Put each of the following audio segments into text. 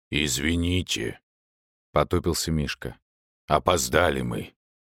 «Извините», — потупился Мишка. «Опоздали мы».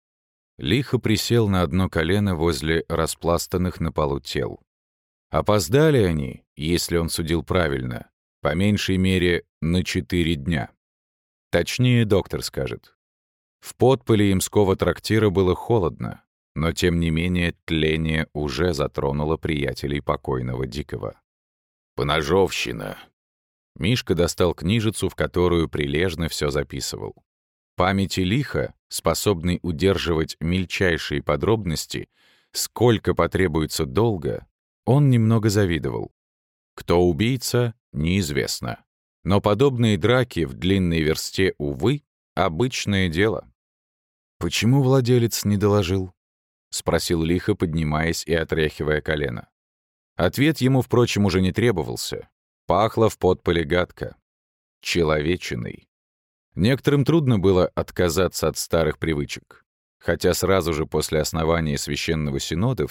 Лихо присел на одно колено возле распластанных на полу тел. Опоздали они, если он судил правильно, по меньшей мере на 4 дня. Точнее, доктор скажет. В подполе имского трактира было холодно, но тем не менее тление уже затронуло приятелей покойного Дикого. «Поножовщина». Мишка достал книжицу, в которую прилежно все записывал. Памяти лиха, способный удерживать мельчайшие подробности, сколько потребуется долго, он немного завидовал. Кто убийца, неизвестно. Но подобные драки в длинной версте, увы, обычное дело. «Почему владелец не доложил?» — спросил лихо, поднимаясь и отряхивая колено. Ответ ему, впрочем, уже не требовался. Пахло в подполе гадко. Человечиной. Некоторым трудно было отказаться от старых привычек. Хотя сразу же после основания Священного Синода в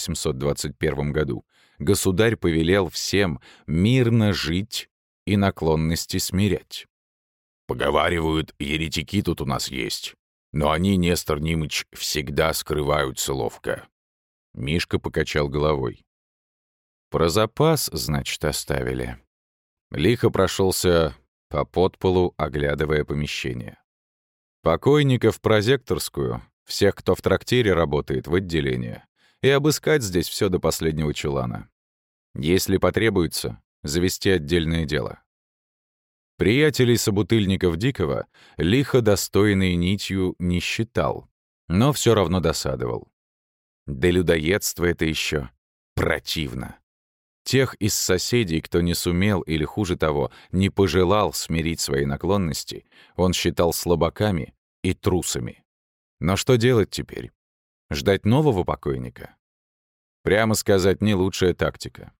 1721 году государь повелел всем мирно жить и наклонности смирять. «Поговаривают, еретики тут у нас есть, но они, Нестор Нимыч, всегда скрываются ловко». Мишка покачал головой. «Про запас, значит, оставили». Лихо прошелся по подполу, оглядывая помещение. Покойников в прозекторскую, всех, кто в трактире работает, в отделение, и обыскать здесь все до последнего чулана. Если потребуется, завести отдельное дело. Приятелей собутыльников Дикого лихо достойной нитью не считал, но все равно досадовал. Да людоедство это еще противно. Тех из соседей, кто не сумел или, хуже того, не пожелал смирить свои наклонности, он считал слабаками и трусами. Но что делать теперь? Ждать нового покойника? Прямо сказать, не лучшая тактика.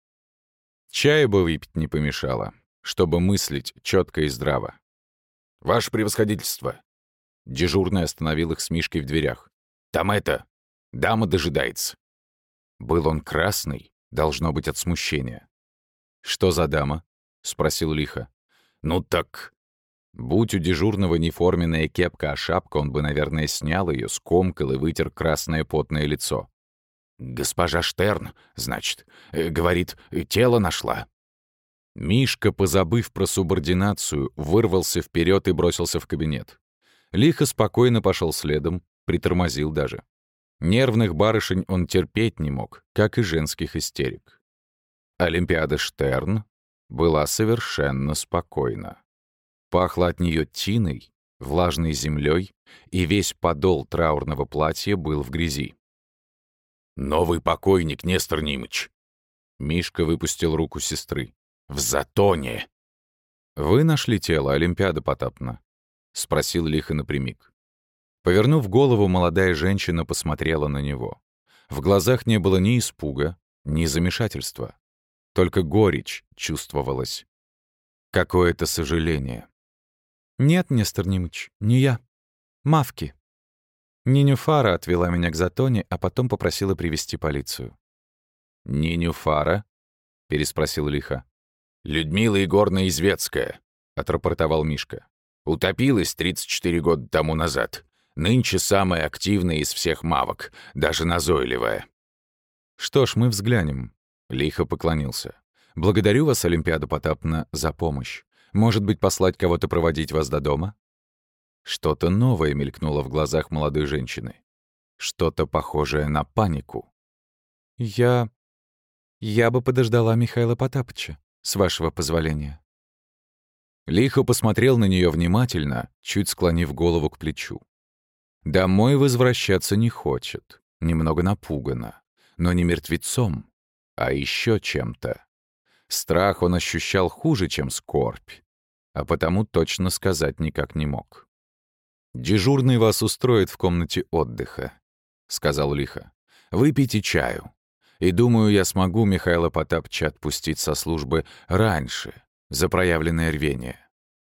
Чаю бы выпить не помешало, чтобы мыслить четко и здраво. «Ваше превосходительство!» Дежурный остановил их с Мишкой в дверях. «Там дама дожидается». Был он красный, должно быть, от смущения. «Что за дама?» — спросил лихо. «Ну так...» Будь у дежурного не форменная кепка, а шапка, он бы, наверное, снял ее, скомкал и вытер красное потное лицо. «Госпожа Штерн, значит, говорит, тело нашла». Мишка, позабыв про субординацию, вырвался вперед и бросился в кабинет. Лихо спокойно пошел следом, притормозил даже. Нервных барышень он терпеть не мог, как и женских истерик. Олимпиада Штерн была совершенно спокойна. Пахло от нее тиной, влажной землей, и весь подол траурного платья был в грязи. «Новый покойник, Нестор Нимыч!» Мишка выпустил руку сестры. «В Затоне!» «Вы нашли тело, Олимпиада Потапна?» — спросил лихо напрямик. Повернув голову, молодая женщина посмотрела на него. В глазах не было ни испуга, ни замешательства. Только горечь чувствовалась. Какое-то сожаление. «Нет, Нестор Нимыч, не я. Мавки. Нинюфара отвела меня к Затоне, а потом попросила привести полицию». «Нинюфара?» — переспросил лихо. «Людмила Егоровна Извецкая», — отрапортовал Мишка. «Утопилась 34 года тому назад. Нынче самая активная из всех мавок, даже назойливая». «Что ж, мы взглянем», — лихо поклонился. «Благодарю вас, Олимпиада Потапна, за помощь. Может быть, послать кого-то проводить вас до дома?» Что-то новое мелькнуло в глазах молодой женщины. Что-то похожее на панику. «Я бы подождала Михаила Потапыча, с вашего позволения». Лихо посмотрел на нее внимательно, чуть склонив голову к плечу. Домой возвращаться не хочет, немного напугана, но не мертвецом, а еще чем-то. Страх он ощущал хуже, чем скорбь, а потому точно сказать никак не мог. «Дежурный вас устроит в комнате отдыха», — сказал лихо. «Выпейте чаю. И думаю, я смогу Михаила Потапыча отпустить со службы раньше, за проявленное рвение».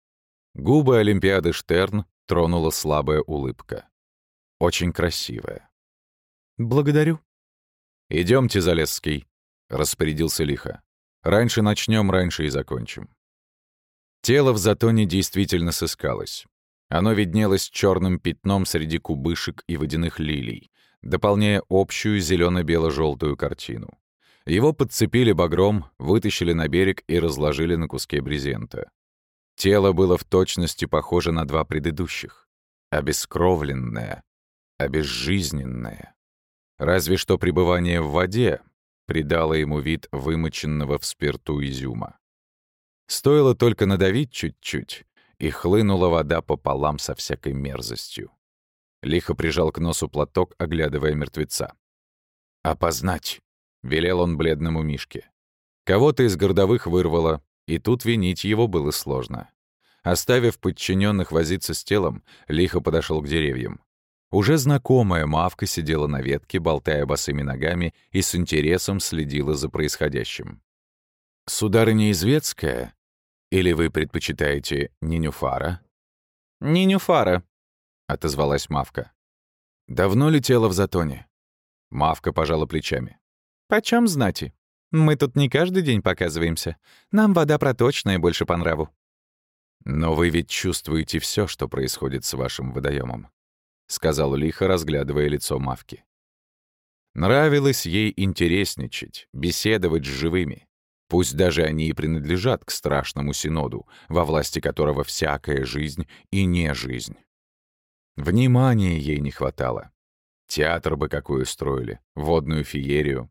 Губы Олимпиады Штерн тронула слабая улыбка. Очень красивая. «Благодарю». «Идемте, Залесский», — распорядился лихо. «Раньше начнем, раньше и закончим». Тело в затоне действительно сыскалось. Оно виднелось черным пятном среди кубышек и водяных лилий, дополняя общую зелено-бело-желтую картину. Его подцепили багром, вытащили на берег и разложили на куске брезента. Тело было в точности похоже на два предыдущих. Обескровленное, обезжизненное. Разве что пребывание в воде придало ему вид вымоченного в спирту изюма. Стоило только надавить чуть-чуть, и хлынула вода пополам со всякой мерзостью. Лихо прижал к носу платок, оглядывая мертвеца. «Опознать!» — велел он бледному Мишке. Кого-то из городовых вырвало, и тут винить его было сложно. Оставив подчиненных возиться с телом, Лихо подошел к деревьям. Уже знакомая Мавка сидела на ветке, болтая босыми ногами, и с интересом следила за происходящим. «Сударыня Извецкая? Или вы предпочитаете Нинюфара?» «Нинюфара», — отозвалась Мавка. «Давно ли тело в затоне?» Мавка пожала плечами. «Почем знати? Мы тут не каждый день показываемся. Нам вода проточная больше по нраву». «Но вы ведь чувствуете все, что происходит с вашим водоемом», — сказал Лихо, разглядывая лицо Мавки. Нравилось ей интересничать, беседовать с живыми. Пусть даже они и принадлежат к страшному синоду, во власти которого всякая жизнь и не жизнь. Внимания ей не хватало. Театр бы какой устроили, водную феерию.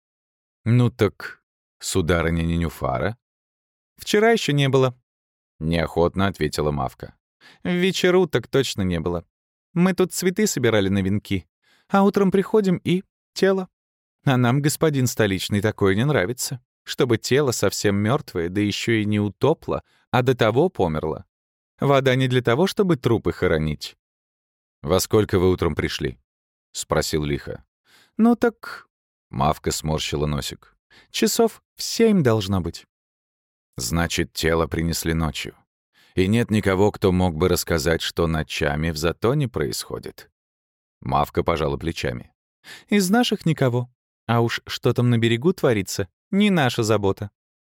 «Ну так, сударыня Нинюфара?» «Вчера еще не было», — неохотно ответила Мавка. «В вечеру так точно не было. Мы тут цветы собирали на венки, а утром приходим и тело. А нам, господин столичный, такое не нравится. Чтобы тело совсем мертвое, да еще и не утопло, а до того померло. Вода не для того, чтобы трупы хоронить». «Во сколько вы утром пришли?» — спросил Лихо. «Ну так...» — Мавка сморщила носик. «Часов в 7 должно быть». «Значит, тело принесли ночью. И нет никого, кто мог бы рассказать, что ночами в затоне происходит». Мавка пожала плечами. «Из наших никого. А уж что там на берегу творится, не наша забота».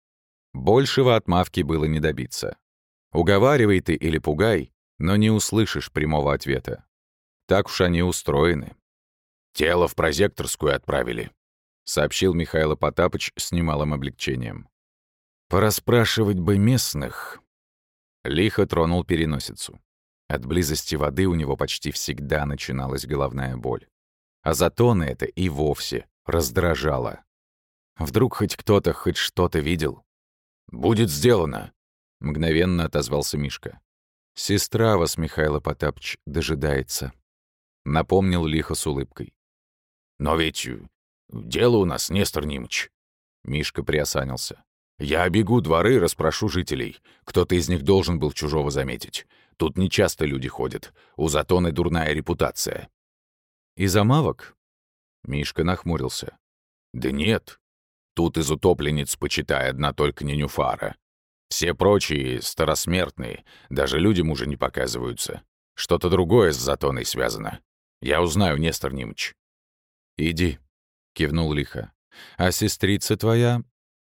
Большего от Мавки было не добиться. Уговаривай ты или пугай, но не услышишь прямого ответа. Так уж они устроены. «Тело в прозекторскую отправили», — сообщил Михаил Потапыч с немалым облегчением. «Пораспрашивать бы местных». Лихо тронул переносицу. От близости воды у него почти всегда начиналась головная боль. А затоны это и вовсе раздражало. Вдруг хоть кто-то хоть что-то видел? «Будет сделано», — мгновенно отозвался Мишка. «Сестра вас, Михаил Потапыч, дожидается», — напомнил Лихо с улыбкой. «Но ведь дело у нас, Нестор Нимыч». Мишка приосанился. «Я обегу дворы, расспрошу жителей. Кто-то из них должен был чужого заметить. Тут нечасто люди ходят. У затоны дурная репутация». «Из-за мавок?» Мишка нахмурился. «Да нет. Тут из утопленниц, почитай, одна только Нинюфара. Все прочие старосмертные, даже людям уже не показываются. Что-то другое с затоной связано. Я узнаю, Нестор Нимыч». «Иди», — кивнул Лихо. «А сестрица твоя...»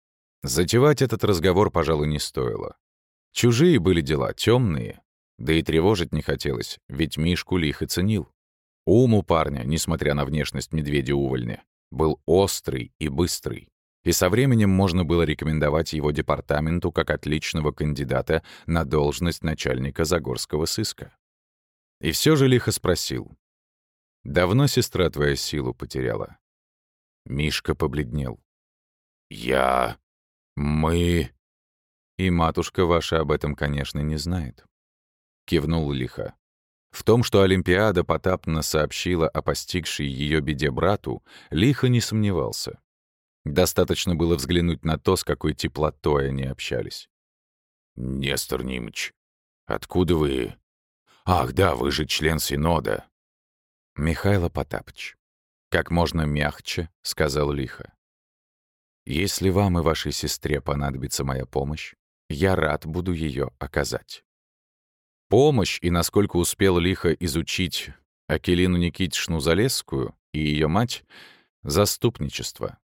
Затевать этот разговор, пожалуй, не стоило. Чужие были дела, темные, да и тревожить не хотелось, ведь Мишку Лихо ценил. Ум у парня, несмотря на внешность медведя-увольня, был острый и быстрый, и со временем можно было рекомендовать его департаменту как отличного кандидата на должность начальника Загорского сыска. И все же Лихо спросил: «Давно сестра твоя силу потеряла?» Мишка побледнел. Мы...» «И матушка ваша об этом, конечно, не знает», — кивнул Лихо. В том, что Олимпиада Потапна сообщила о постигшей ее беде брату, Лихо не сомневался. Достаточно было взглянуть на то, с какой теплотой они общались. «Нестор Нимыч, откуда вы...» «Ах, да, вы же член Синода». «Михаил Потапыч», — как можно мягче сказал Лихо. «Если вам и вашей сестре понадобится моя помощь, я рад буду ее оказать». Помощь, и насколько успел Лихо изучить Акелину Никитишну Залесскую и ее мать, заступничество.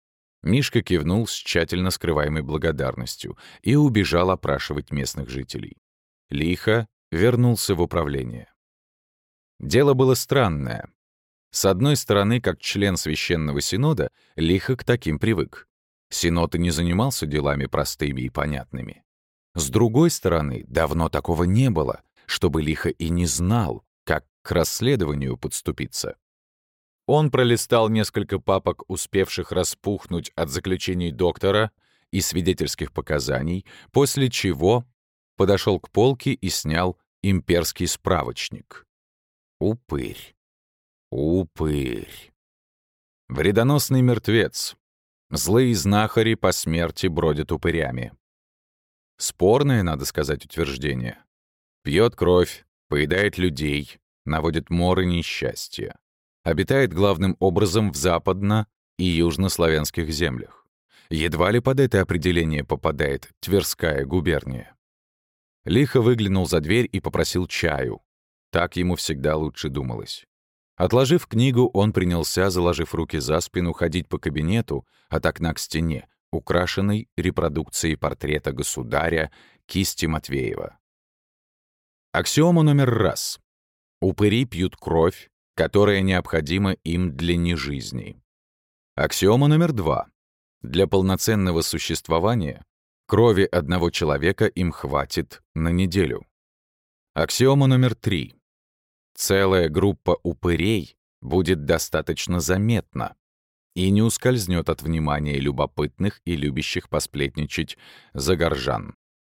Мишка кивнул с тщательно скрываемой благодарностью и убежал опрашивать местных жителей. Лихо вернулся в управление. Дело было странное. С одной стороны, как член Священного Синода, Лихо к таким привык. Синод и не занимался делами простыми и понятными. С другой стороны, давно такого не было, чтобы Лихо и не знал, как к расследованию подступиться. Он пролистал несколько папок, успевших распухнуть от заключений доктора и свидетельских показаний, после чего подошел к полке и снял имперский справочник. Упырь. Упырь. Вредоносный мертвец. Злые знахари по смерти бродят упырями. Спорное, надо сказать, утверждение. Пьет кровь, поедает людей, наводит мор и несчастье. Обитает главным образом в западно- и южнославянских землях. Едва ли под это определение попадает Тверская губерния. Лихо выглянул за дверь и попросил чаю. Так ему всегда лучше думалось. Отложив книгу, он принялся, заложив руки за спину, ходить по кабинету от окна к стене, украшенной репродукцией портрета государя кисти Матвеева. Аксиома номер раз. Упыри пьют кровь, которая необходима им для нежизни. Аксиома номер 2. Для полноценного существования крови одного человека им хватит на неделю. Аксиома номер 3. Целая группа упырей будет достаточно заметна и не ускользнет от внимания любопытных и любящих посплетничать загоржан.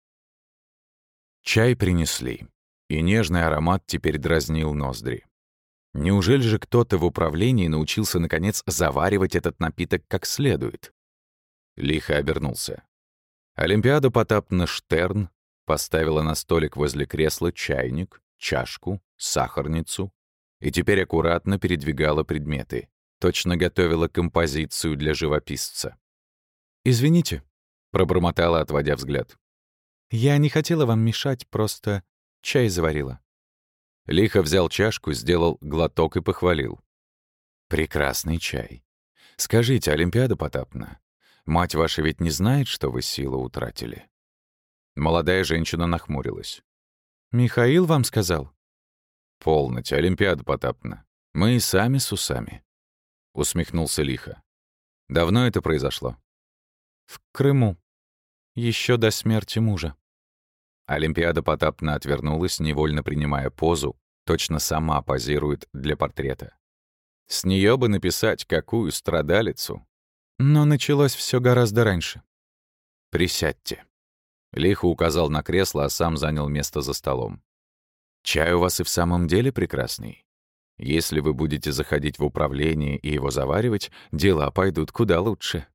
Чай принесли, и нежный аромат теперь дразнил ноздри. Неужели же кто-то в управлении научился, наконец, заваривать этот напиток как следует? Лихо обернулся. Олимпиада Потапна Штерн поставила на столик возле кресла чайник, чашку, сахарницу и теперь аккуратно передвигала предметы, точно готовила композицию для живописца. «Извините», — пробормотала, отводя взгляд. «Я не хотела вам мешать, просто чай заварила». Лихо взял чашку, сделал глоток и похвалил. «Прекрасный чай. Скажите, Олимпиада Потапна, мать ваша ведь не знает, что вы силу утратили?» Молодая женщина нахмурилась. «Михаил вам сказал?» «Полноте, Олимпиада Потапна. Мы и сами с усами», — усмехнулся Лихо. «Давно это произошло?» «В Крыму. Еще до смерти мужа». Олимпиада Потапна отвернулась, невольно принимая позу, точно сама позирует для портрета. С нее бы написать какую страдалицу. Но началось все гораздо раньше. «Присядьте». Лихо указал на кресло, а сам занял место за столом. «Чай у вас и в самом деле прекрасный. Если вы будете заходить в управление и его заваривать, дела пойдут куда лучше».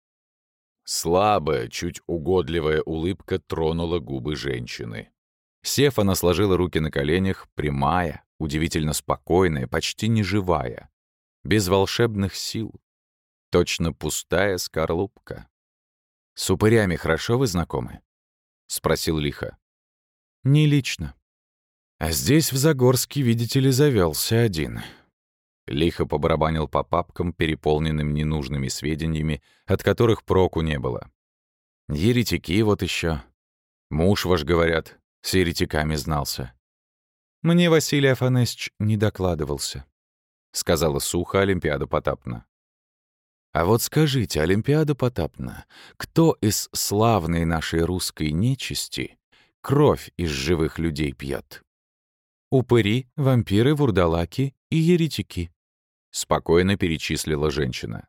Слабая, чуть угодливая улыбка тронула губы женщины. Сев, она сложила руки на коленях, прямая, удивительно спокойная, почти неживая, без волшебных сил. Точно пустая скорлупка. «С упырями хорошо вы знакомы?» — спросил Лихо. «Не лично. А здесь, в Загорске, видите ли, завелся один». Лихо побарабанил по папкам, переполненным ненужными сведениями, от которых проку не было. «Еретики вот еще. Муж ваш, говорят, с еретиками знался». «Мне Василий Афанасьевич не докладывался», — сказала сухо Олимпиада Потапна. «А вот скажите, Олимпиада Потапна, кто из славной нашей русской нечисти кровь из живых людей пьет?» «Упыри, вампиры, вурдалаки и еретики», — спокойно перечислила женщина.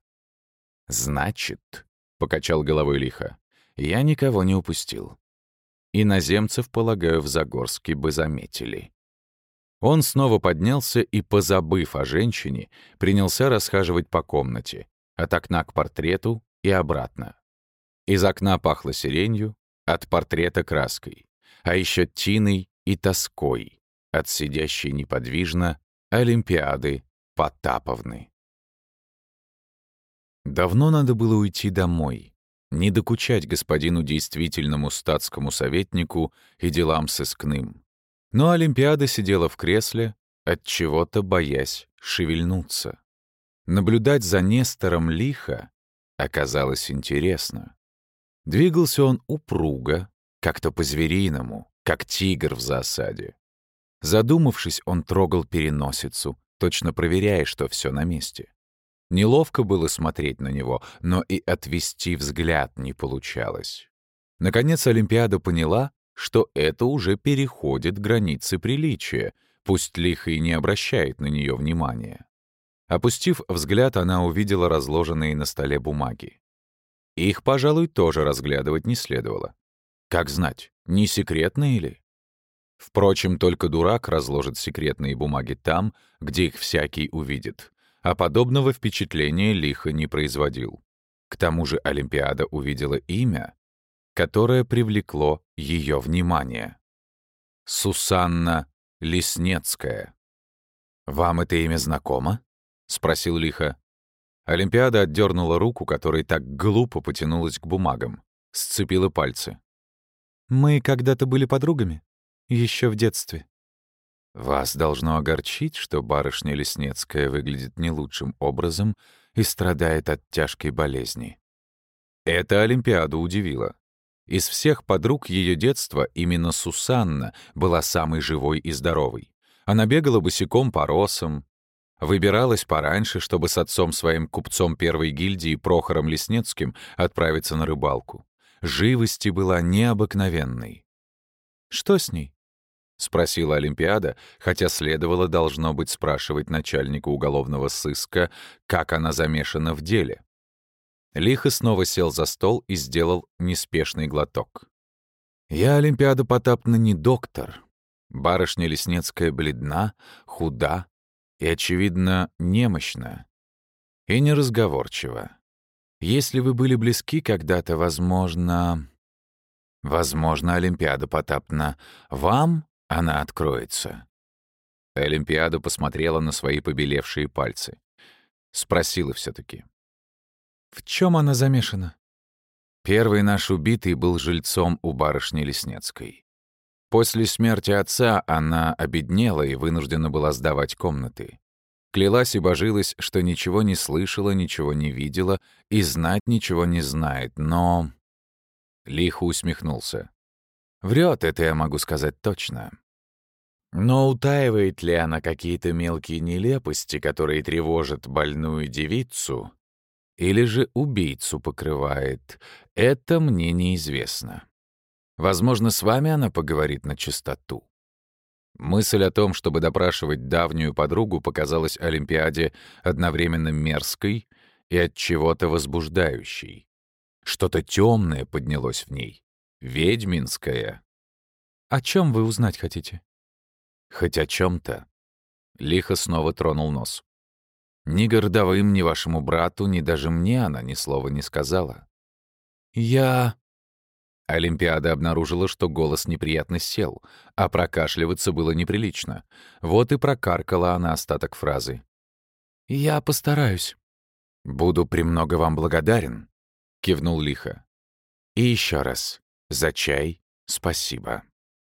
«Значит», — покачал головой Лихо, — «я никого не упустил. Иноземцев, полагаю, в Загорске бы заметили». Он снова поднялся и, позабыв о женщине, принялся расхаживать по комнате, от окна к портрету и обратно. Из окна пахло сиренью, от портрета — краской, а еще тиной и тоской от сидящей неподвижно Олимпиады Потаповны. Давно надо было уйти домой, не докучать господину действительному статскому советнику и делам сыскным. Но Олимпиада сидела в кресле, отчего-то боясь шевельнуться. Наблюдать за Нестором Лихо оказалось интересно. Двигался он упруго, как-то по-звериному, как тигр в засаде. Задумавшись, он трогал переносицу, точно проверяя, что все на месте. Неловко было смотреть на него, но и отвести взгляд не получалось. Наконец Олимпиада поняла, что это уже переходит границы приличия, пусть Лиха и не обращает на нее внимания. Опустив взгляд, она увидела разложенные на столе бумаги. Их, пожалуй, тоже разглядывать не следовало. Как знать, не секретные ли? Впрочем, только дурак разложит секретные бумаги там, где их всякий увидит, а подобного впечатления Лиха не производил. К тому же Олимпиада увидела имя, которое привлекло ее внимание. Сусанна Леснецкая. «Вам это имя знакомо?» — спросил Лиха. Олимпиада отдернула руку, которая так глупо потянулась к бумагам, сцепила пальцы. «Мы когда-то были подругами, еще в детстве». «Вас должно огорчить, что барышня Леснецкая выглядит не лучшим образом и страдает от тяжкой болезни». Это Олимпиаду удивило. Из всех подруг ее детства именно Сусанна была самой живой и здоровой. Она бегала босиком по росам, выбиралась пораньше, чтобы с отцом своим купцом первой гильдии Прохором Леснецким отправиться на рыбалку. Живости была необыкновенной. «Что с ней?» — спросила Олимпиада, хотя следовало, должно быть, спрашивать начальника уголовного сыска, как она замешана в деле. Лиха снова сел за стол и сделал неспешный глоток. «Я, Олимпиада Потапна, не доктор. Барышня Леснецкая бледна, худа и, очевидно, немощна. И неразговорчива. Если вы были близки когда-то, возможно, Олимпиада Потапна, вам она откроется». Олимпиада посмотрела на свои побелевшие пальцы. Спросила все-таки. «В чем она замешана?» Первый наш убитый был жильцом у барышни Леснецкой. После смерти отца она обеднела и вынуждена была сдавать комнаты. Клялась и божилась, что ничего не слышала, ничего не видела и знать ничего не знает, но... Лихо усмехнулся. Врет, это я могу сказать точно. Но утаивает ли она какие-то мелкие нелепости, которые тревожат больную девицу, или же убийцу покрывает, это мне неизвестно. Возможно, с вами она поговорит на чистоту. Мысль о том, чтобы допрашивать давнюю подругу, показалась Олимпиаде одновременно мерзкой и от чего-то возбуждающей. Что-то темное поднялось в ней, ведьминское. «О чем вы узнать хотите?» «Хоть о чем-то». Лихо снова тронул нос. Ни городовым, ни вашему брату, ни даже мне она ни слова не сказала. Олимпиада обнаружила, что голос неприятно сел, а прокашливаться было неприлично. Вот и прокаркала она остаток фразы. «Я постараюсь». «Буду премного вам благодарен», — кивнул Лиха. «И еще раз, за чай спасибо».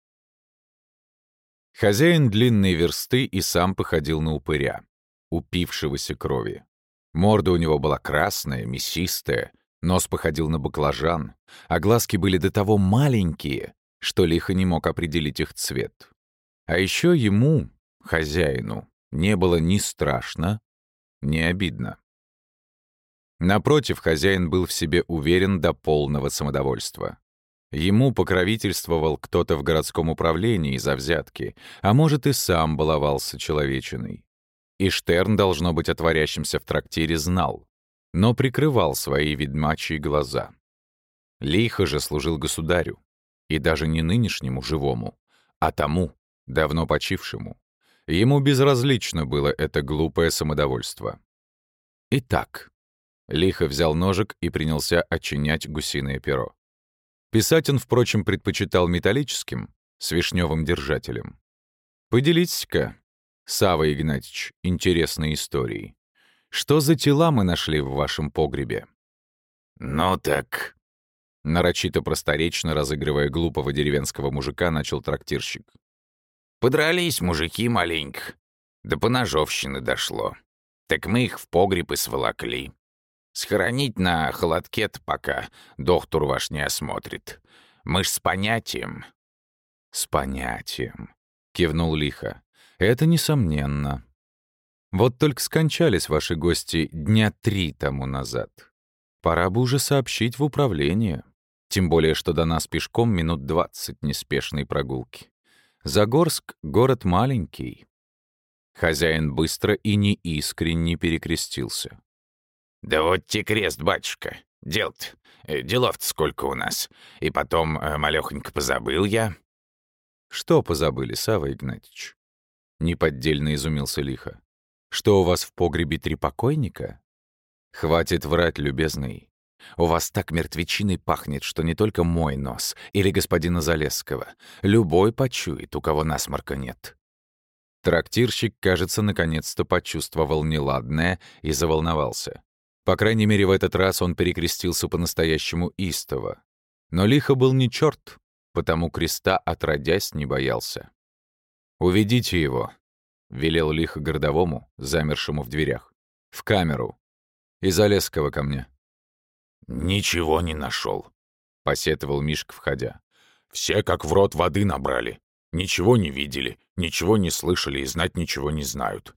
Хозяин длинной версты и сам походил на упыря, упившегося крови. Морда у него была красная, мясистая, нос походил на баклажан, а глазки были до того маленькие, что Лиха не мог определить их цвет. А еще ему, хозяину, не было ни страшно, ни обидно. Напротив, хозяин был в себе уверен до полного самодовольства. Ему покровительствовал кто-то в городском управлении за взятки, а может, и сам баловался человечиной. И Штерн, должно быть, о творящемся в трактире знал, но прикрывал свои ведьмачьи глаза. Лихо же служил государю, и даже не нынешнему живому, а тому, давно почившему. Ему безразлично было это глупое самодовольство. Итак, Лихо взял ножик и принялся отчинять гусиное перо. Писать он, впрочем, предпочитал металлическим, с вишневым держателем. Поделитесь-ка, Савва Игнатьич, интересной историей. Что за тела мы нашли в вашем погребе? «Ну так», — нарочито просторечно, разыгрывая глупого деревенского мужика, начал трактирщик. «Подрались мужики маленько, до поножовщины дошло. Так мы их в погреб и сволокли. Схоронить на холодке-то пока доктор ваш не осмотрит. Мы ж с понятием». «С понятием», — кивнул лихо. «Это несомненно. Вот только скончались ваши гости дня 3 тому назад. Пора бы уже сообщить в управление. Тем более, что до нас пешком минут 20 неспешной прогулки. Загорск — город маленький». Хозяин быстро и неискренне перекрестился. «Да вот те крест, батюшка. Делов-то сколько у нас. И потом, малёхонько позабыл я». «Что позабыли, Савва Игнатьич?» Неподдельно изумился лихо. «Что у вас в погребе 3 покойника? Хватит врать, любезный. У вас так мертвечиной пахнет, что не только мой нос или господина Залесского. Любой почует, у кого насморка нет». Трактирщик, кажется, наконец-то почувствовал неладное и заволновался. По крайней мере, в этот раз он перекрестился по-настоящему истово. Но лихо был не чёрт, потому креста отродясь не боялся. «Уведите его», — велел лихо городовому, замершему в дверях. «В камеру. И Залесского ко мне». «Ничего не нашел», — посетовал Мишка, входя. «Все как в рот воды набрали. Ничего не видели, ничего не слышали и знать ничего не знают».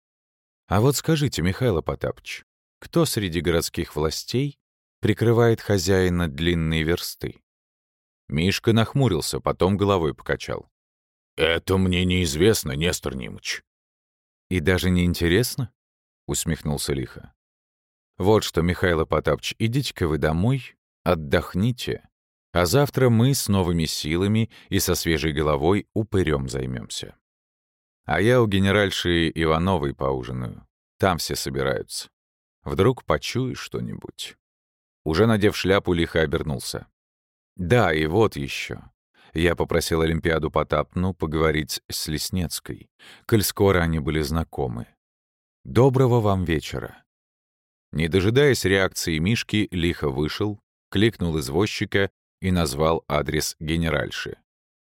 «А вот скажите, Михаил Потапыч, кто среди городских властей прикрывает хозяина длинной версты?» Мишка нахмурился, потом головой покачал. «Это мне неизвестно, Нестор Нимыч». «И даже не интересно?» — усмехнулся лихо. «Вот что, Михаил Потапыч, идите-ка вы домой, отдохните, а завтра мы с новыми силами и со свежей головой упырем займемся. А я у генеральши Ивановой поужинаю. Там все собираются. Вдруг почуешь что-нибудь». Уже надев шляпу, лихо обернулся. «Да, и вот еще. Я попросил Олимпиаду Потапну поговорить с Леснецкой, коль скоро они были знакомы. Доброго вам вечера». Не дожидаясь реакции Мишки, лихо вышел, кликнул извозчика и назвал адрес генеральши.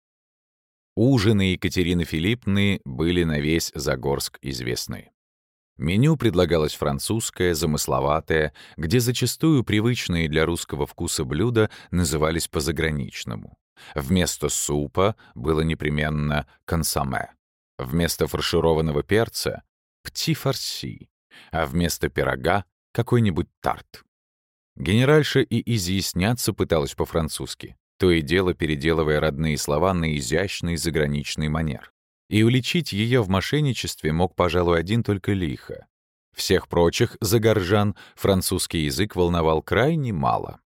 Ужины Екатерины Филиппны были на весь Загорск известны. Меню предлагалось французское, замысловатое, где зачастую привычные для русского вкуса блюда назывались по-заграничному. Вместо супа было непременно консоме, вместо фаршированного перца — пти-фарси, а вместо пирога — какой-нибудь тарт. Генеральша и изъясняться пыталась по-французски, то и дело переделывая родные слова на изящный заграничный манер. И уличить ее в мошенничестве мог, пожалуй, один только лихо. Всех прочих загоржан французский язык волновал крайне мало.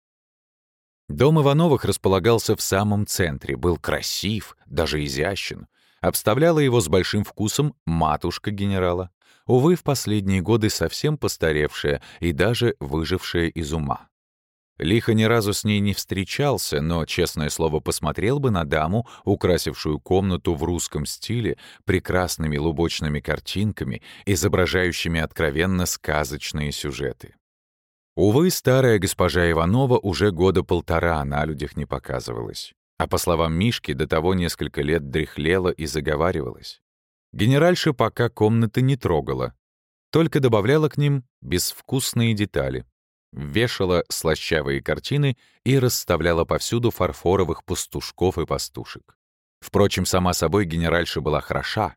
Дом Ивановых располагался в самом центре, был красив, даже изящен. Обставляла его с большим вкусом матушка генерала, увы, в последние годы совсем постаревшая и даже выжившая из ума. Лихо ни разу с ней не встречался, но, честное слово, посмотрел бы на даму, украсившую комнату в русском стиле прекрасными лубочными картинками, изображающими откровенно сказочные сюжеты. Увы, старая госпожа Иванова уже года 1,5 на людях не показывалась. А по словам Мишки, до того несколько лет дряхлела и заговаривалась. Генеральша пока комнаты не трогала, только добавляла к ним безвкусные детали. Вешала слащавые картины и расставляла повсюду фарфоровых пастушков и пастушек. Впрочем, сама собой генеральша была хороша.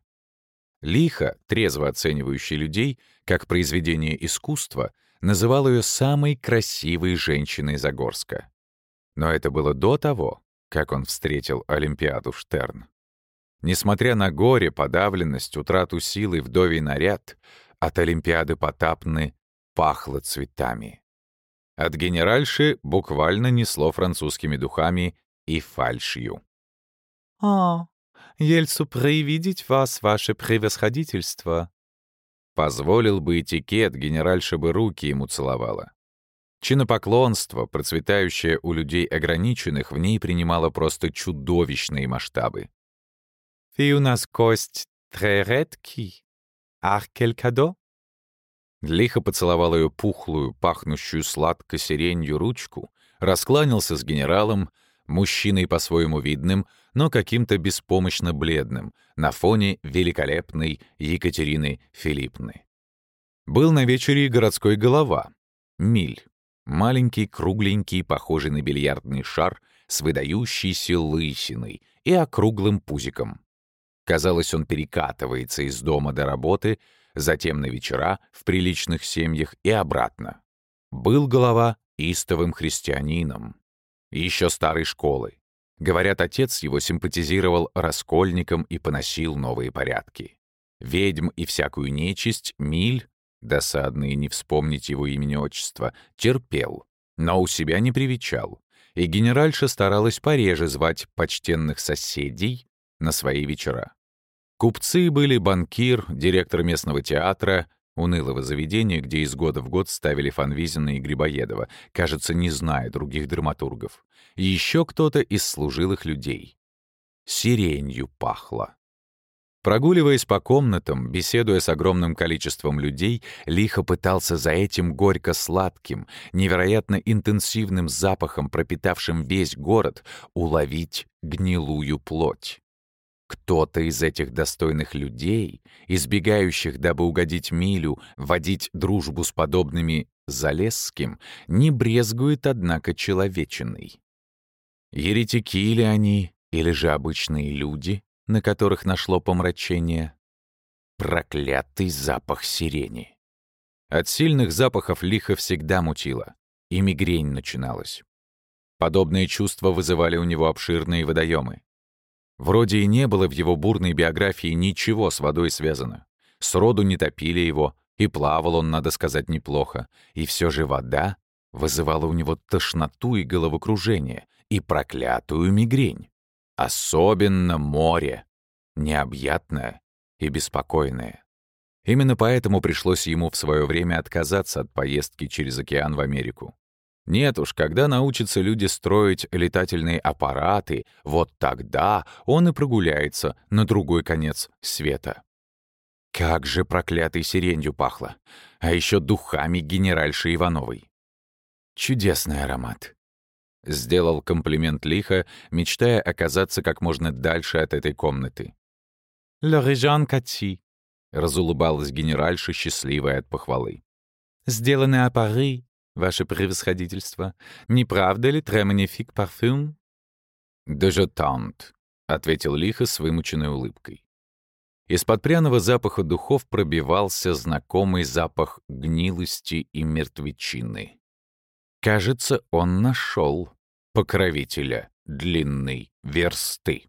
Лихо, трезво оценивающий людей, как произведение искусства, называл ее самой красивой женщиной Загорска. Но это было до того, как он встретил Олимпиаду Штерн. Несмотря на горе, подавленность, утрату сил и вдовий наряд, от Олимпиады Потапны пахло цветами. От генеральши буквально несло французскими духами и фальшью. «А, ельцу привидеть вас, ваше превосходительство». Позволил бы этикет, генеральша бы руки ему целовала. Чинопоклонство, процветающее у людей ограниченных, в ней принимало просто чудовищные масштабы. «Вы у нас гость très редкий. Ах, quel cadeau?» Лихо поцеловал ее пухлую, пахнущую сладко сиренью ручку, раскланялся с генералом, мужчиной по-своему видным, но каким-то беспомощно бледным, на фоне великолепной Екатерины Филиппны. Был на вечере и городской голова. Миль. Маленький, кругленький, похожий на бильярдный шар с выдающейся лысиной и округлым пузиком. Казалось, он перекатывается из дома до работы, затем на вечера в приличных семьях и обратно. Был голова истовым христианином. Еще старой школы. Говорят, отец его симпатизировал раскольникам и поносил новые порядки. Ведьм и всякую нечисть Миль, досадно и не вспомнить его имени-отчества, терпел, но у себя не привечал, и генеральша старалась пореже звать почтенных соседей на свои вечера. Купцы были банкир, директор местного театра, унылого заведения, где из года в год ставили Фанвизина и Грибоедова, кажется, не зная других драматургов, и еще кто-то из служилых людей. Сиренью пахло. Прогуливаясь по комнатам, беседуя с огромным количеством людей, лихо пытался за этим горько-сладким, невероятно интенсивным запахом, пропитавшим весь город, уловить гнилую плоть. Кто-то из этих достойных людей, избегающих, дабы угодить Милю, водить дружбу с подобными Залесским, не брезгует, однако, человечиной. Еретики ли они, или же обычные люди, на которых нашло помрачение? Проклятый запах сирени. От сильных запахов лихо всегда мутило, и мигрень начиналась. Подобные чувства вызывали у него обширные водоемы. Вроде и не было в его бурной биографии ничего с водой связано. Сроду не топили его, и плавал он, надо сказать, неплохо. И все же вода вызывала у него тошноту и головокружение, и проклятую мигрень. Особенно море, необъятное и беспокойное. Именно поэтому пришлось ему в свое время отказаться от поездки через океан в Америку. Нет уж, когда научатся люди строить летательные аппараты, вот тогда он и прогуляется на другой конец света. Как же проклятой сиренью пахло, а еще духами генеральши Ивановой. Чудесный аромат. Сделал комплимент лихо, мечтая оказаться как можно дальше от этой комнаты. «Le Régent Cathy», — разулыбалась генеральша, счастливая от похвалы. «Сделанный à Paris, ваше превосходительство. Не правда ли très magnifique parfum?» «De je tente», — ответил лихо с вымученной улыбкой. Из-под пряного запаха духов пробивался знакомый запах гнилости и мертвечины. Кажется, он нашел покровителя длинной версты.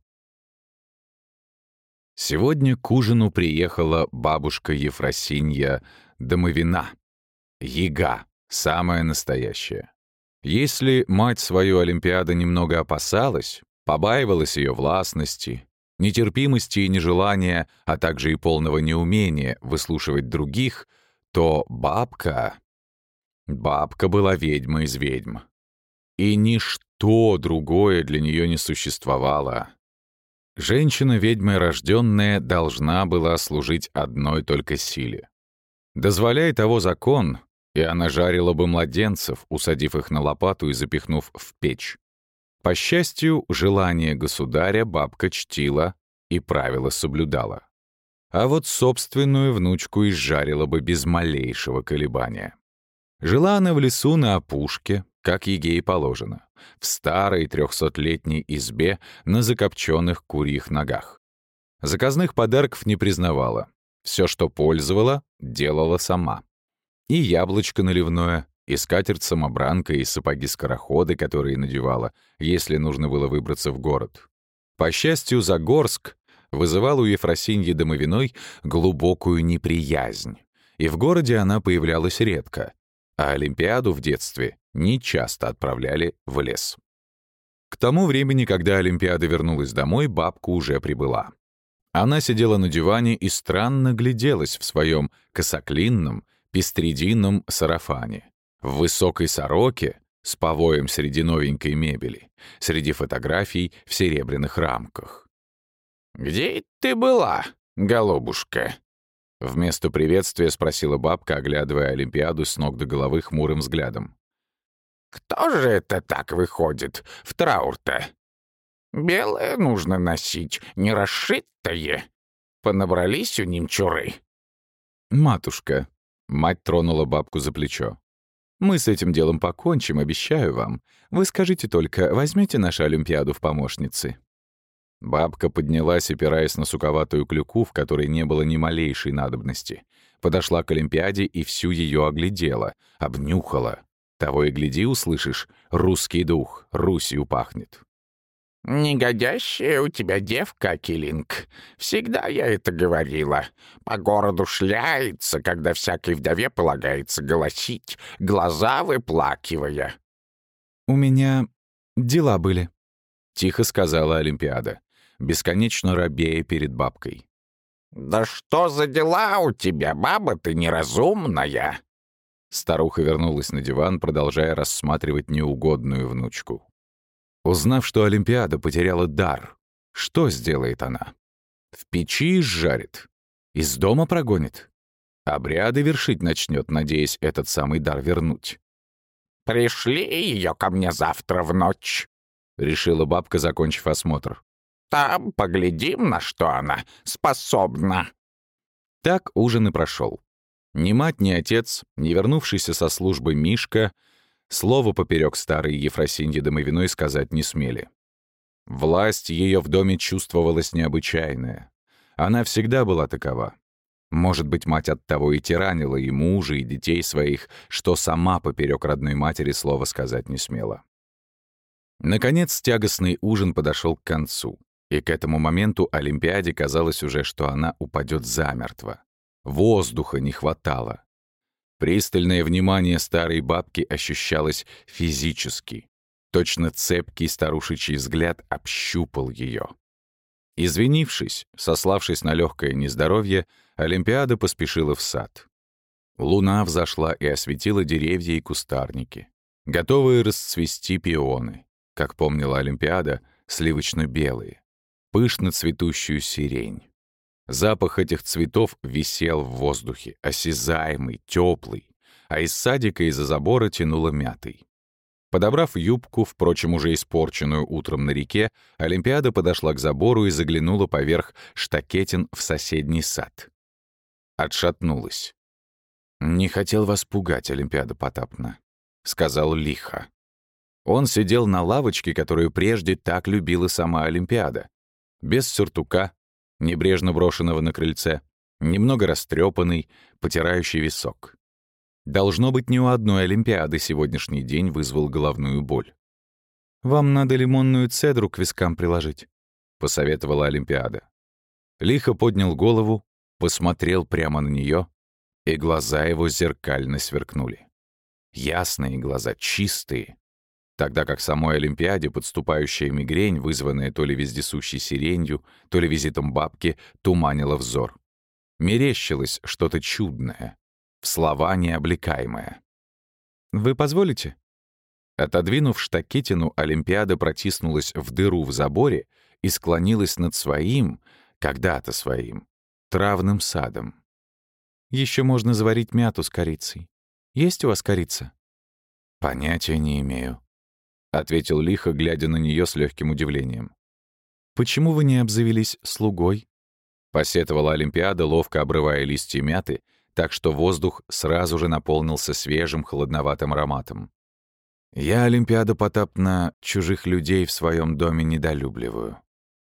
Сегодня к ужину приехала бабушка Ефросинья Домовина. Яга, самая настоящая. Если мать свою Олимпиада немного опасалась, побаивалась ее властности, нетерпимости и нежелания, а также и полного неумения выслушивать других, то бабка была ведьма из ведьм. И ничто другое для нее не существовало. Женщина, ведьмой рожденная, должна была служить одной только силе. Дозволяя того закон, и она жарила бы младенцев, усадив их на лопату и запихнув в печь. По счастью, желание государя бабка чтила и правила соблюдала. А вот собственную внучку изжарила бы без малейшего колебания. Жила она в лесу на опушке, как ей положено, в старой 300-летней избе на закопченных курьих ногах. Заказных подарков не признавала. Все, что пользовала, делала сама. И яблочко наливное, и скатерть-самобранка, и сапоги-скороходы, которые надевала, если нужно было выбраться в город. По счастью, Загорск вызывал у Ефросиньи Домовиной глубокую неприязнь, и в городе она появлялась редко, а Олимпиаду в детстве нечасто отправляли в лес. К тому времени, когда Олимпиада вернулась домой, бабка уже прибыла. Она сидела на диване и странно гляделась в своем косоклинном, пестрединном сарафане, в высокой сороке с повоем среди новенькой мебели, среди фотографий в серебряных рамках. «Где ты была, голубушка?» Вместо приветствия спросила бабка, оглядывая Олимпиаду с ног до головы хмурым взглядом. «Кто же это так выходит в траур-то? Белое нужно носить, не расшитое. Понабрались у немчуры». «Матушка», — мать тронула бабку за плечо. Мы с этим делом покончим, обещаю вам. Вы скажите только, возьмете нашу Олимпиаду в помощницы?» Бабка поднялась, опираясь на суковатую клюку, в которой не было ни малейшей надобности. Подошла к Олимпиаде и всю ее оглядела, обнюхала. Того и гляди, услышишь, русский дух, Русью пахнет. «Негодящая у тебя девка, Килинг. Всегда я это говорила. По городу шляется, когда всякой вдове полагается голосить, глаза выплакивая». «У меня дела были», — тихо сказала Олимпиада, бесконечно робея перед бабкой. «Да что за дела у тебя, баба ты неразумная?» Старуха вернулась на диван, продолжая рассматривать неугодную внучку. Узнав, что Олимпиада потеряла дар, что сделает она? В печи изжарит? Из дома прогонит? Обряды вершить начнет, надеясь этот самый дар вернуть. «Пришли ее ко мне завтра в ночь», — решила бабка, закончив осмотр. «Там поглядим, на что она способна». Так ужин и прошел. Ни мать, ни отец, ни вернувшийся со службы Мишка слова поперек старой Ефросиньи Домовиной сказать не смели. Власть ее в доме чувствовалась необычайная. Она всегда была такова. Может быть, мать оттого и тиранила и мужа, и детей своих, что сама поперек родной матери слова сказать не смела. Наконец, тягостный ужин подошел к концу, и к этому моменту Олимпиаде казалось уже, что она упадет замертво. Воздуха не хватало. Пристальное внимание старой бабки ощущалось физически. Точно цепкий старушечий взгляд общупал ее. Извинившись, сославшись на легкое нездоровье, Олимпиада поспешила в сад. Луна взошла и осветила деревья и кустарники, готовые расцвести пионы, как помнила Олимпиада, сливочно-белые, пышно цветущую сирень. Запах этих цветов висел в воздухе, осязаемый, теплый, а из садика из-за забора тянуло мятой. Подобрав юбку, впрочем, уже испорченную утром на реке, Олимпиада подошла к забору и заглянула поверх штакетин в соседний сад. Отшатнулась. «Не хотел вас пугать, Олимпиада Потапна», — сказал лихо. Он сидел на лавочке, которую прежде так любила сама Олимпиада, без сюртука, небрежно брошенного на крыльце, немного растрепанный, потирающий висок. Должно быть, ни у одной Олимпиады сегодняшний день вызвал головную боль. «Вам надо лимонную цедру к вискам приложить», — посоветовала Олимпиада. Лихо поднял голову, посмотрел прямо на нее, и глаза его зеркально сверкнули. Ясные глаза, чистые, тогда как самой Олимпиаде подступающая мигрень, вызванная то ли вездесущей сиренью, то ли визитом бабки, туманила взор. Мерещилось что-то чудное, в слова необлекаемое. «Вы позволите?» Отодвинув штакетину, Олимпиада протиснулась в дыру в заборе и склонилась над своим, когда-то своим, травным садом. Еще можно заварить мяту с корицей. Есть у вас корица?» «Понятия не имею», — ответил лихо, глядя на нее с легким удивлением. «Почему вы не обзавелись слугой?» — посетовала Олимпиада, ловко обрывая листья мяты, так что воздух сразу же наполнился свежим холодноватым ароматом. «Я, Олимпиада Потапна, чужих людей в своем доме недолюбливаю».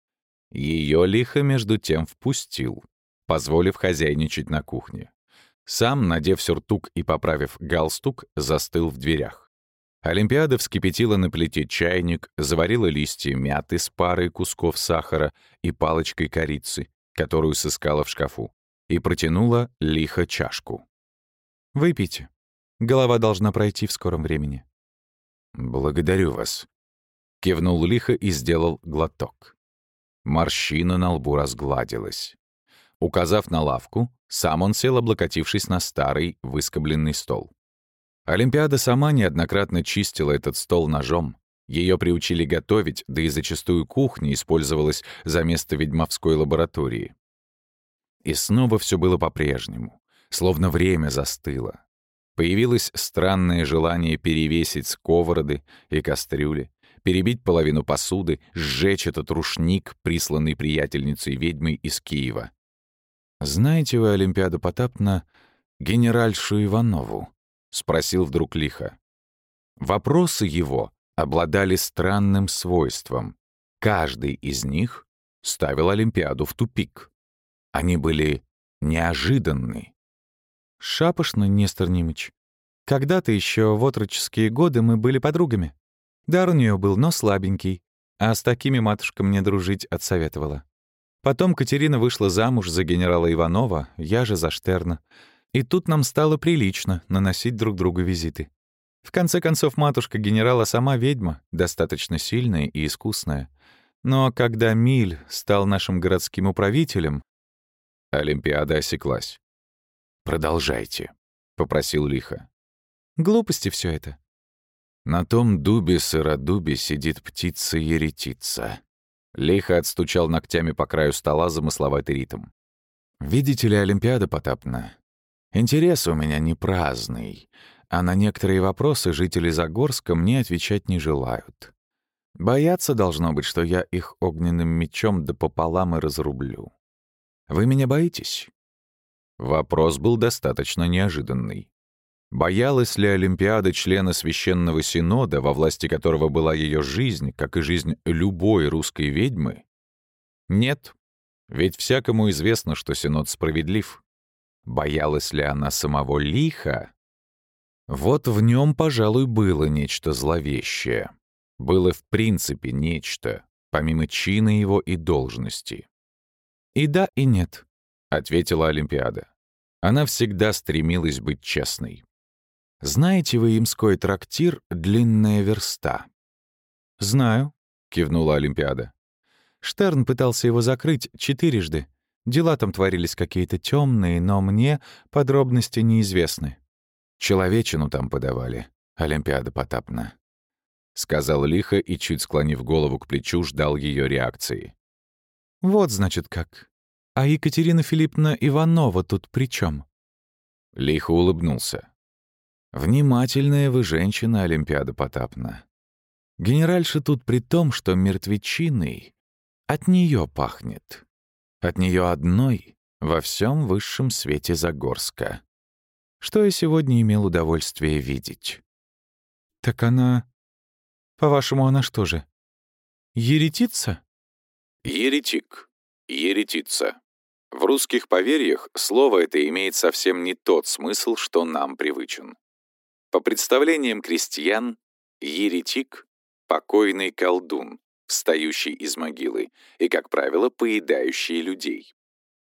Ее лихо между тем впустил, позволив хозяйничать на кухне. Сам, надев сюртук и поправив галстук, застыл в дверях. Олимпиада вскипятила на плите чайник, заварила листья мяты с парой кусков сахара и палочкой корицы, которую сыскала в шкафу, и протянула лихо чашку. «Выпейте. Голова должна пройти в скором времени». «Благодарю вас», — кивнул лихо и сделал глоток. Морщина на лбу разгладилась. Указав на лавку, сам он сел, облокотившись на старый выскобленный стол. Олимпиада сама неоднократно чистила этот стол ножом. Ее приучили готовить, да и зачастую кухня использовалась за место ведьмовской лаборатории. И снова все было по-прежнему, словно время застыло. Появилось странное желание перевесить сковороды и кастрюли, перебить половину посуды, сжечь этот рушник, присланный приятельницей-ведьмой из Киева. «Знаете вы, Олимпиада Потапна, генеральшу Иванову?» — спросил вдруг Лиха. Вопросы его обладали странным свойством. Каждый из них ставил Олимпиаду в тупик. Они были неожиданны. Шапошно, Нестор Нимыч. Когда-то еще в отроческие годы мы были подругами. Дар у нее был, но слабенький, а с такими матушка мне дружить отсоветовала. Потом Катерина вышла замуж за генерала Иванова, я же за Штерна. И тут нам стало прилично наносить друг другу визиты. В конце концов, матушка генерала сама ведьма, достаточно сильная и искусная. Но когда Миль стал нашим городским управителем... Олимпиада осеклась. «Продолжайте», — попросил Лиха. Глупости все это. На том дубе-сыродубе сидит птица-еретица. Лихо отстучал ногтями по краю стола замысловатый ритм. «Видите ли, Олимпиада Потапна, интерес у меня не праздный, а на некоторые вопросы жители Загорска мне отвечать не желают. Боятся, должно быть, что я их огненным мечом да пополам и разрублю. Вы меня боитесь?» Вопрос был достаточно неожиданный. Боялась ли Олимпиада члена Священного Синода, во власти которого была ее жизнь, как и жизнь любой русской ведьмы? Нет, ведь всякому известно, что Синод справедлив. Боялась ли она самого Лиха? Вот в нем, пожалуй, было нечто зловещее. Было в принципе нечто, помимо чина его и должности. И да, и нет, — ответила Олимпиада. Она всегда стремилась быть честной. «Знаете вы имской трактир «Длинная верста»?» знаю, — кивнула Олимпиада. Штерн пытался его закрыть 4 Дела там творились какие-то темные, но мне подробности неизвестны. «Человечину там подавали, Олимпиада Потапна», — сказал Лихо и, чуть склонив голову к плечу, ждал ее реакции. Вот, значит, как. А Екатерина Филипповна Иванова тут при чем? Лихо улыбнулся. «Внимательная вы женщина, Олимпиада Потапна. Генеральша тут при том, что мертвечиной от нее пахнет. От нее одной во всем высшем свете Загорска. Что я сегодня имел удовольствие видеть». Так она... По-вашему, она что же? Еретица? Еретик. Еретица. В русских поверьях слово это имеет совсем не тот смысл, что нам привычен. По представлениям крестьян, еретик — покойный колдун, встающий из могилы и, как правило, поедающий людей.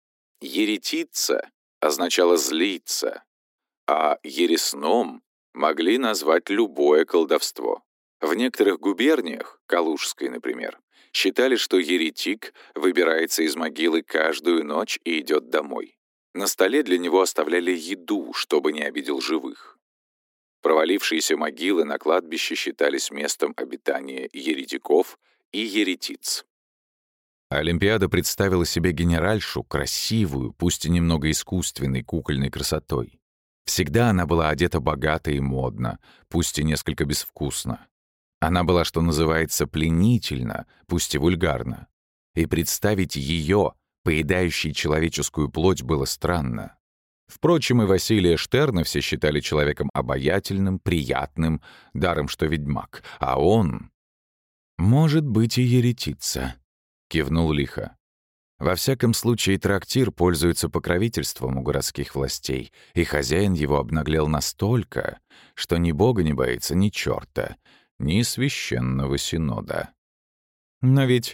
Еретица означало «злиться», а ересном могли назвать любое колдовство. В некоторых губерниях, Калужской, например, считали, что еретик выбирается из могилы каждую ночь и идет домой. На столе для него оставляли еду, чтобы не обидел живых. Провалившиеся могилы на кладбище считались местом обитания еретиков и еретиц. Олимпиада представила себе генеральшу, красивую, пусть и немного искусственной кукольной красотой. Всегда она была одета богато и модно, пусть и несколько безвкусно. Она была, что называется, пленительна, пусть и вульгарна. И представить ее, поедающей человеческую плоть, было странно. Впрочем, и Василия Штерна все считали человеком обаятельным, приятным, даром что ведьмак. А он... «Может быть, и еретица», — кивнул Лихо. «Во всяком случае, трактир пользуется покровительством у городских властей, и хозяин его обнаглел настолько, что ни бога не боится, ни черта, ни священного синода». Но ведь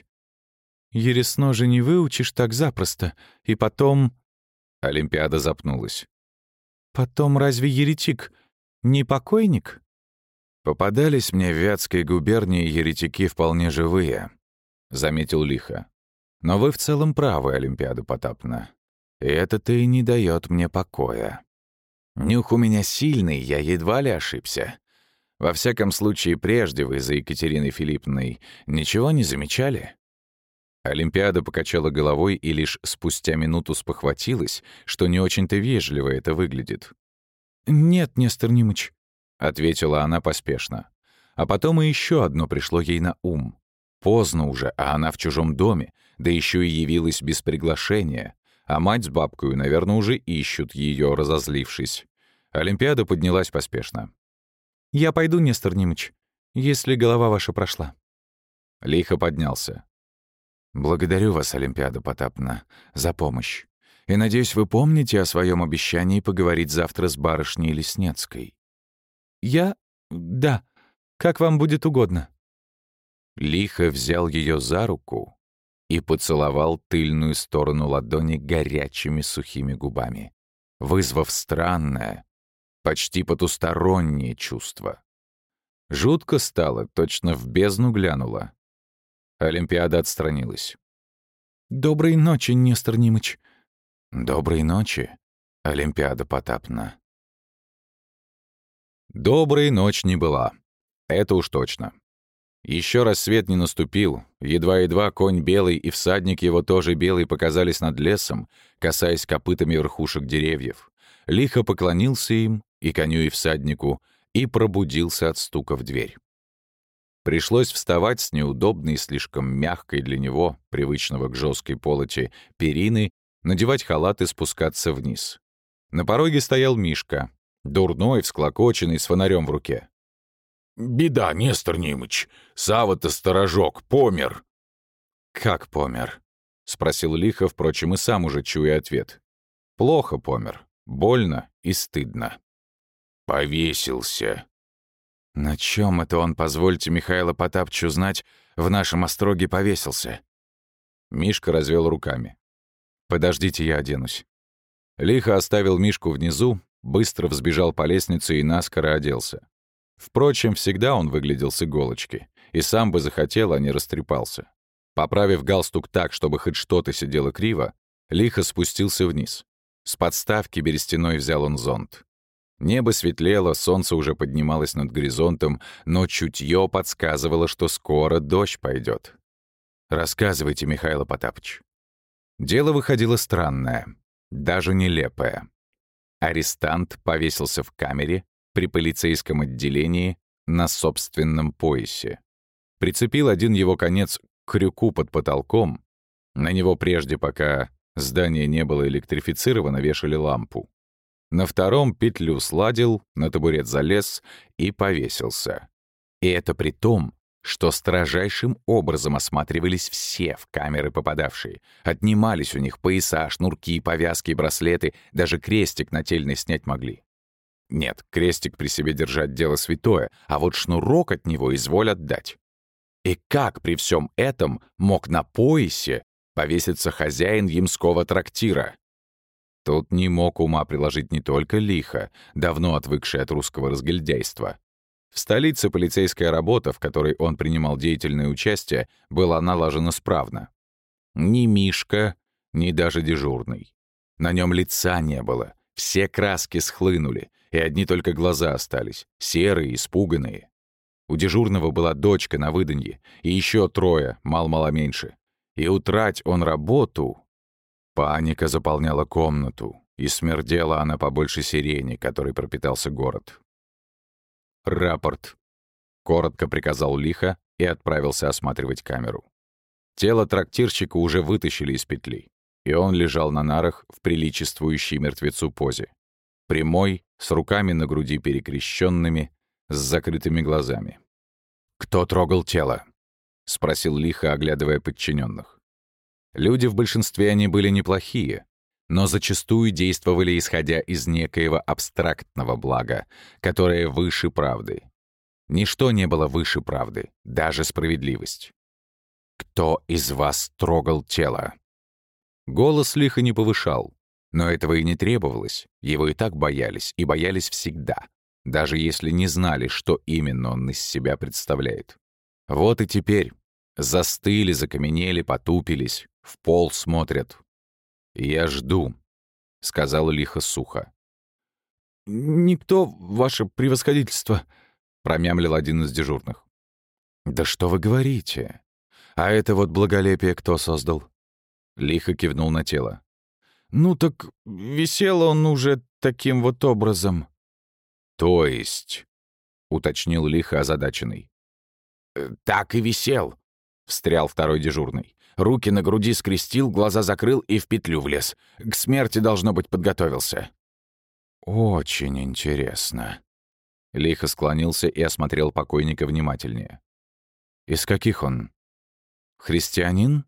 ересно же не выучишь так запросто, и потом... Олимпиада запнулась. Потом разве еретик не покойник? «Попадались мне в Вятской губернии еретики вполне живые», — заметил Лихо. «Но вы в целом правы, Олимпиада Потапна. И это-то и не дает мне покоя. Нюх у меня сильный, я едва ли ошибся. Во всяком случае, прежде вы за Екатериной Филипповной ничего не замечали?» Олимпиада покачала головой и лишь спустя минуту спохватилась, что не очень-то вежливо это выглядит. «Нет, Нестор Нимыч», — ответила она поспешно. А потом и еще одно пришло ей на ум. Поздно уже, а она в чужом доме, да еще и явилась без приглашения, а мать с бабкою, наверное, уже ищут ее, разозлившись. Олимпиада поднялась поспешно. «Я пойду, Нестор Нимыч, если голова ваша прошла». Лихо поднялся. «Благодарю вас, Олимпиада Потапна, за помощь. И надеюсь, вы помните о своем обещании поговорить завтра с барышней Леснецкой». Да, как вам будет угодно». Лихо взял ее за руку и поцеловал тыльную сторону ладони горячими сухими губами, вызвав странное, почти потустороннее чувство. Жутко стало, точно в бездну глянула. Олимпиада отстранилась. «Доброй ночи, Нестор Нимыч». «Доброй ночи, Олимпиада Потапна». Доброй ночь не была. Это уж точно. Еще рассвет не наступил. Едва-едва конь белый и всадник его тоже белый показались над лесом, касаясь копытами верхушек деревьев. Лихо поклонился им, и коню, и всаднику, и пробудился от стука в дверь. Пришлось вставать с неудобной, слишком мягкой для него, привычного к жесткой полоти, перины, надевать халат и спускаться вниз. На пороге стоял Мишка, дурной, всклокоченный, с фонарем в руке. «Беда, Нестор Нимыч. Сава-то сторожок, помер». «Как помер?» — спросил Лихо, впрочем, и сам уже чуя ответ. «Плохо помер, больно и стыдно». «Повесился». «На чем это он, позвольте Михаилу Потапчу знать, в нашем остроге повесился?» Мишка развел руками. «Подождите, я оденусь». Лихо оставил Мишку внизу, быстро взбежал по лестнице и наскоро оделся. Впрочем, всегда он выглядел с иголочки, и сам бы захотел, а не растрепался. Поправив галстук так, чтобы хоть что-то сидело криво, Лихо спустился вниз. С подставки берестяной взял он зонт. Небо светлело, солнце уже поднималось над горизонтом, но чутье подсказывало, что скоро дождь пойдет. «Рассказывайте, Михаил Потапыч». Дело выходило странное, даже нелепое. Арестант повесился в камере при полицейском отделении на собственном поясе. Прицепил один его конец к крюку под потолком. На него прежде, пока здание не было электрифицировано, вешали лампу. На втором петлю сладил, на табурет залез и повесился. И это при том, что строжайшим образом осматривались все в камеры попадавшие. Отнимались у них пояса, шнурки, повязки, браслеты, даже крестик нательный снять могли. Нет, крестик при себе держать дело святое, а вот шнурок от него изволь отдать. И как при всем этом мог на поясе повеситься хозяин ямского трактира? Тут не мог ума приложить не только Лихо, давно отвыкший от русского разгильдяйства. В столице полицейская работа, в которой он принимал деятельное участие, была налажена справно. Ни Мишка, ни даже дежурный. На нем лица не было, все краски схлынули, и одни только глаза остались, серые, испуганные. У дежурного была дочка на выданье, и еще трое, мал-мало меньше. И утрать он работу... Паника заполняла комнату, и смердела она побольше сирени, которой пропитался город. «Рапорт», — коротко приказал Лихо и отправился осматривать камеру. Тело трактирщика уже вытащили из петли, и он лежал на нарах в приличествующей мертвецу позе. Прямой, с руками на груди перекрещенными, с закрытыми глазами. «Кто трогал тело?» — спросил Лихо, оглядывая подчиненных. Люди в большинстве они были неплохие, но зачастую действовали исходя из некоего абстрактного блага, которое выше правды. Ничто не было выше правды, даже справедливость. «Кто из вас трогал тело?» Голос Лихо не повышал, но этого и не требовалось, его и так боялись, и боялись всегда, даже если не знали, что именно он из себя представляет. Вот и теперь застыли, закаменели, потупились, в пол смотрят. «Я жду», — сказал Лихо сухо. «Никто, ваше превосходительство», — промямлил один из дежурных. «Да что вы говорите? А это вот благолепие кто создал?» Лихо кивнул на тело. «Ну так висел он уже таким вот образом». «То есть?» — уточнил Лихо озадаченный. «Так и висел», — встрял второй дежурный. Руки на груди скрестил, глаза закрыл и в петлю влез. К смерти, должно быть, подготовился. «Очень интересно». Лихо склонился и осмотрел покойника внимательнее. «Из каких он? Христианин?»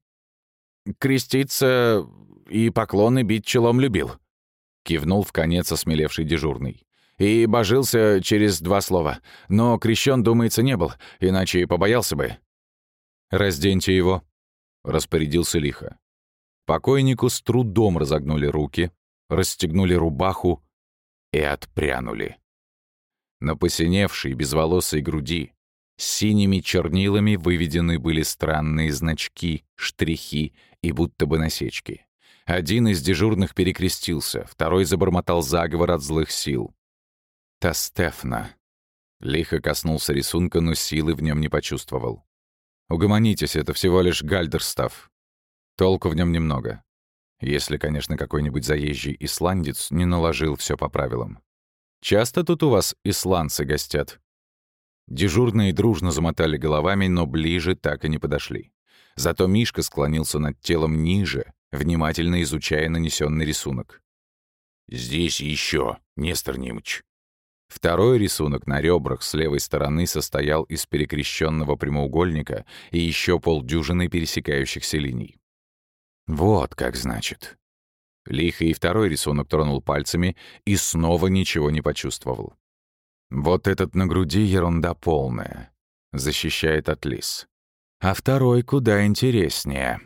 «Креститься и поклоны бить челом любил», — кивнул вконец осмелевший дежурный. «И божился через 2 слова. Но крещен, думается, не был, иначе и побоялся бы». «Разденьте его», — распорядился Лихо. Покойнику с трудом разогнули руки, расстегнули рубаху и отпрянули. На посиневшей безволосой груди с синими чернилами выведены были странные значки, штрихи и будто бы насечки. Один из дежурных перекрестился, второй забормотал заговор от злых сил. «Тастефна». Лихо коснулся рисунка, но силы в нем не почувствовал. «Угомонитесь, это всего лишь гальдерстаф. Толку в нем немного. Если, конечно, какой-нибудь заезжий исландец не наложил все по правилам. Часто тут у вас исландцы гостят?» Дежурные дружно замотали головами, но ближе так и не подошли. Зато Мишка склонился над телом ниже, внимательно изучая нанесенный рисунок. «Здесь еще, Нестор Нимыч». Второй рисунок на ребрах с левой стороны состоял из перекрещенного прямоугольника и еще полдюжины пересекающихся линий. «Вот как значит». Лихо и второй рисунок тронул пальцами и снова ничего не почувствовал. «Вот этот на груди ерунда полная. Защищает от лис. А второй куда интереснее».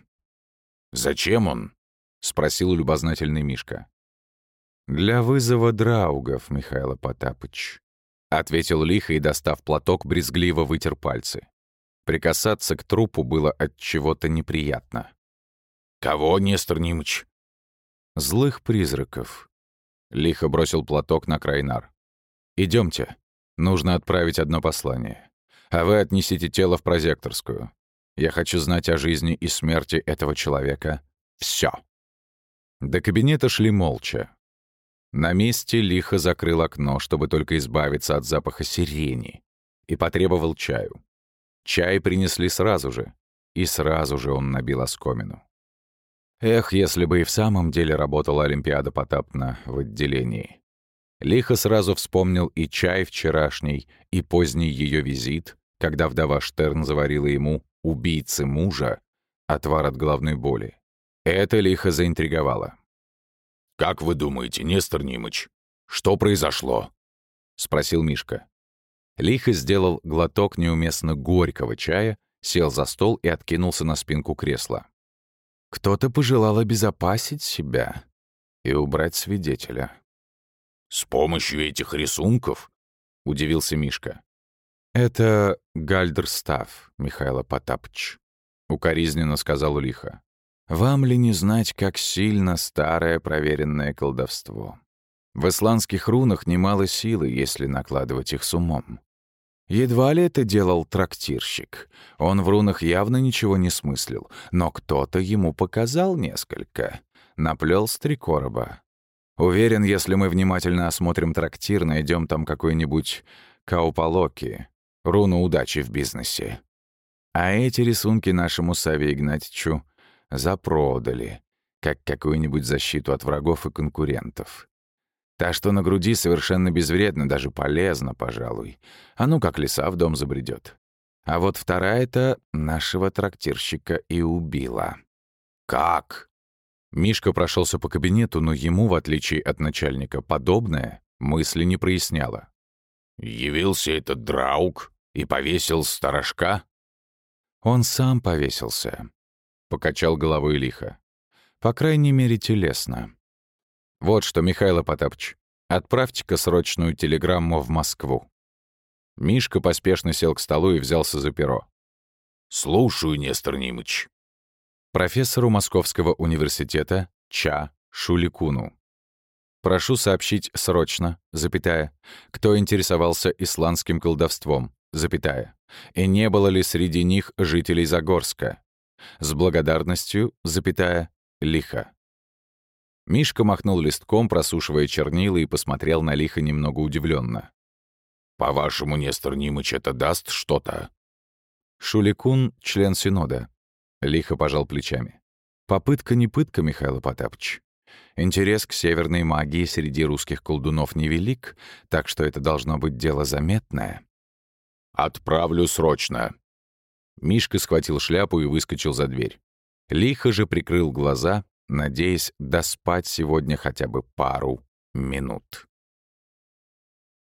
«Зачем он?» — спросил любознательный Мишка. «Для вызова драугов, Михаил Потапыч», — ответил Лихо и, достав платок, брезгливо вытер пальцы. Прикасаться к трупу было от чего-то неприятно. «Кого, Нестор Нимыч?» «Злых призраков». Лихо бросил платок на край нар. «Идемте. Нужно отправить одно послание. А вы отнесите тело в прозекторскую. Я хочу знать о жизни и смерти этого человека. Всё». До кабинета шли молча. На месте Лихо закрыл окно, чтобы только избавиться от запаха сирени, и потребовал чаю. Чай принесли сразу же, и сразу же он набил оскомину. Эх, если бы и в самом деле работала Олимпиада Потапна в отделении. Лихо сразу вспомнил и чай вчерашний, и поздний ее визит, когда вдова Штерн заварила ему, убийце мужа, отвар от головной боли. Это Лихо заинтриговало. «Как вы думаете, Нестор Нимыч, что произошло?» — спросил Мишка. Лихо сделал глоток неуместно горького чая, сел за стол и откинулся на спинку кресла. Кто-то пожелал обезопасить себя и убрать свидетеля. «С помощью этих рисунков?» — удивился Мишка. «Это гальдерстаф, Михаил Потапыч», — укоризненно сказал Лихо. «Вам ли не знать, как сильно старое проверенное колдовство? В исландских рунах немало силы, если накладывать их с умом. Едва ли это делал трактирщик. Он в рунах явно ничего не смыслил, но кто-то ему показал несколько. Наплел с 3 короба. Уверен, если мы внимательно осмотрим трактир, найдем там какой-нибудь каупалоки, руну удачи в бизнесе. А эти рисунки нашему Саве Игнатьичу запродали, как какую-нибудь защиту от врагов и конкурентов. Та, что на груди, совершенно безвредна, даже полезна, пожалуй. А ну как лиса в дом забредет. А вот вторая-то нашего трактирщика и убила. «Как?» Мишка прошелся по кабинету, но ему, в отличие от начальника, подобное мысли не проясняло. «Явился этот драуг и повесил сторожка?» «Он сам повесился», — покачал головой Лихо. «По крайней мере, телесно. Вот что, Михаил Потапыч, отправьте-ка срочную телеграмму в Москву». Мишка поспешно сел к столу и взялся за перо. «Слушаю, Нестор Нимыч». Профессору Московского университета Ча Шуликуну. Прошу сообщить срочно, запятая, кто интересовался исландским колдовством, запятая, и не было ли среди них жителей Загорска. С благодарностью, запятая, Лихо. Мишка махнул листком, просушивая чернила, и посмотрел на Лихо немного удивленно. «По-вашему, Нестор Нимыч, это даст что-то?» Шуликун — член Синода. Лихо пожал плечами. «Попытка не пытка, Михаил Потапыч. Интерес к северной магии среди русских колдунов невелик, так что это должно быть дело заметное. «Отправлю срочно». Мишка схватил шляпу и выскочил за дверь. Лихо же прикрыл глаза, надеясь доспать сегодня хотя бы пару минут.